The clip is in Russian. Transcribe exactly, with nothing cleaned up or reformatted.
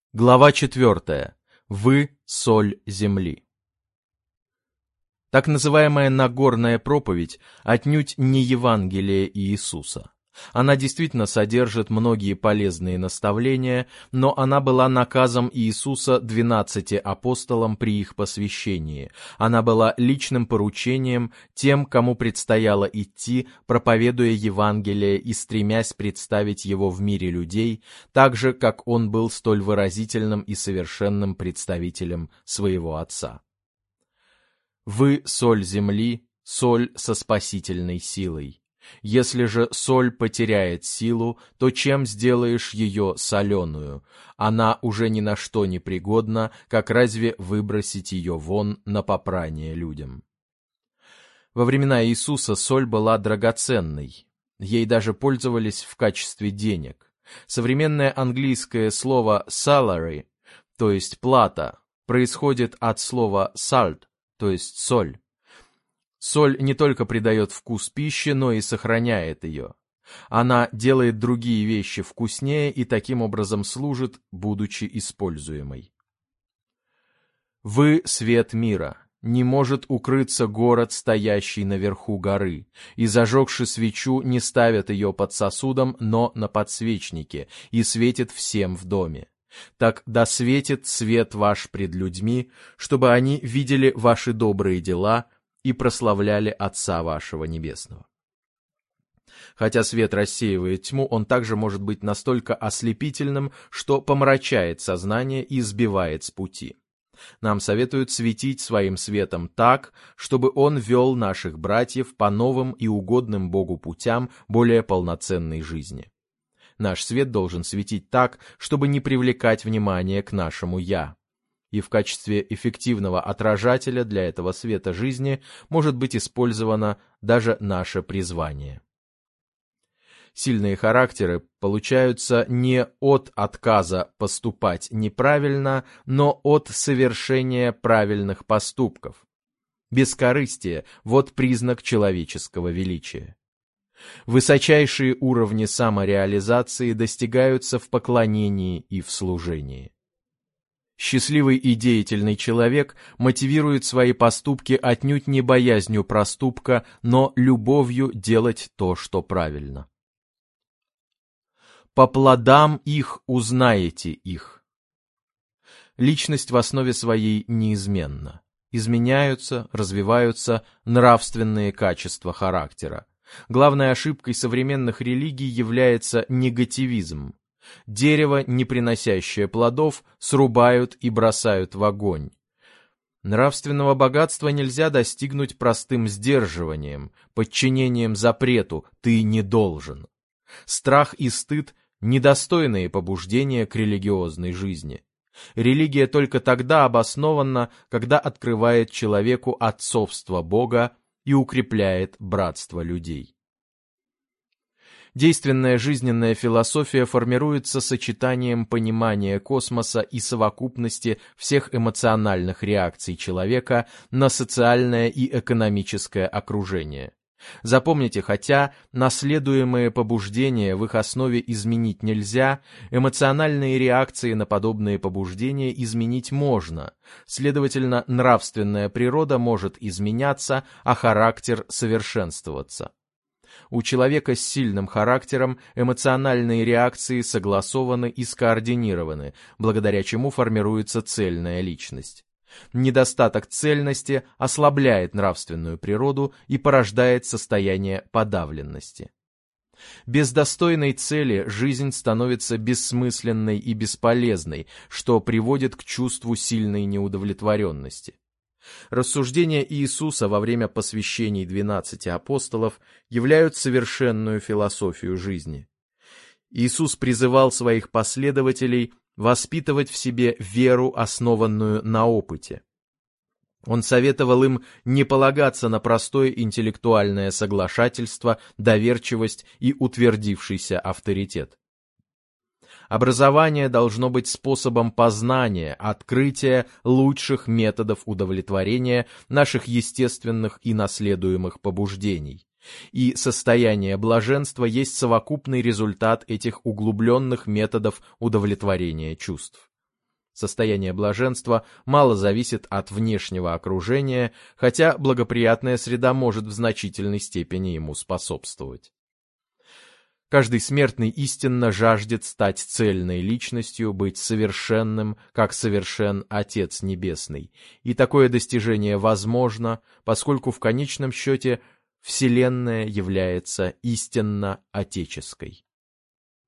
Глава четвертая. Вы – соль земли. Так называемая Нагорная проповедь отнюдь не Евангелие Иисуса. Она действительно содержит многие полезные наставления, но она была наказом Иисуса двенадцати апостолам при их посвящении. Она была личным поручением тем, кому предстояло идти, проповедуя Евангелие и стремясь представить его в мире людей, так же, как он был столь выразительным и совершенным представителем своего Отца. Вы – соль земли, соль со спасительной силой. Если же соль потеряет силу, то чем сделаешь ее соленую? Она уже ни на что не пригодна, как разве выбросить ее вон на попрание людям? Во времена Иисуса соль была драгоценной. Ей даже пользовались в качестве денег. Современное английское слово salary, то есть плата, происходит от слова salt, то есть соль. Соль не только придает вкус пище, но и сохраняет ее. Она делает другие вещи вкуснее и таким образом служит, будучи используемой. Вы – свет мира. Не может укрыться город, стоящий наверху горы, и, зажегши свечу, не ставят ее под сосудом, но на подсвечнике, и светит всем в доме. Так да светит свет ваш пред людьми, чтобы они видели ваши добрые дела и прославляли Отца вашего Небесного. Хотя свет рассеивает тьму, он также может быть настолько ослепительным, что помрачает сознание и сбивает с пути. Нам советуют светить своим светом так, чтобы он вел наших братьев по новым и угодным Богу путям более полноценной жизни. Наш свет должен светить так, чтобы не привлекать внимание к нашему «я». И в качестве эффективного отражателя для этого света жизни может быть использовано даже наше призвание. Сильные характеры получаются не от отказа поступать неправильно, но от совершения правильных поступков. Бескорыстие – вот признак человеческого величия. Высочайшие уровни самореализации достигаются в поклонении и в служении. Счастливый и деятельный человек мотивирует свои поступки отнюдь не боязнью проступка, но любовью делать то, что правильно. По плодам их узнаете их. Личность в основе своей неизменна. Изменяются, развиваются нравственные качества характера. Главной ошибкой современных религий является негативизм. Дерево, не приносящее плодов, срубают и бросают в огонь. Нравственного богатства нельзя достигнуть простым сдерживанием, подчинением запрету «ты не должен». Страх и стыд – недостойные побуждения к религиозной жизни. Религия только тогда обоснована, когда открывает человеку отцовство Бога и укрепляет братство людей. Действенная жизненная философия формируется сочетанием понимания космоса и совокупности всех эмоциональных реакций человека на социальное и экономическое окружение. Запомните, хотя наследуемые побуждения в их основе изменить нельзя, эмоциональные реакции на подобные побуждения изменить можно. Следовательно, нравственная природа может изменяться, а характер совершенствоваться. У человека с сильным характером эмоциональные реакции согласованы и скоординированы, благодаря чему формируется цельная личность. Недостаток цельности ослабляет нравственную природу и порождает состояние подавленности. Без достойной цели жизнь становится бессмысленной и бесполезной, что приводит к чувству сильной неудовлетворенности. Рассуждения Иисуса во время посвящений двенадцати апостолов являют совершенную философию жизни. Иисус призывал своих последователей воспитывать в себе веру, основанную на опыте. Он советовал им не полагаться на простое интеллектуальное соглашательство, доверчивость и утвердившийся авторитет. Образование должно быть способом познания, открытия лучших методов удовлетворения наших естественных и наследуемых побуждений. И состояние блаженства есть совокупный результат этих углубленных методов удовлетворения чувств. Состояние блаженства мало зависит от внешнего окружения, хотя благоприятная среда может в значительной степени ему способствовать. Каждый смертный истинно жаждет стать цельной личностью, быть совершенным, как совершен Отец Небесный. И такое достижение возможно, поскольку в конечном счете Вселенная является истинно отеческой.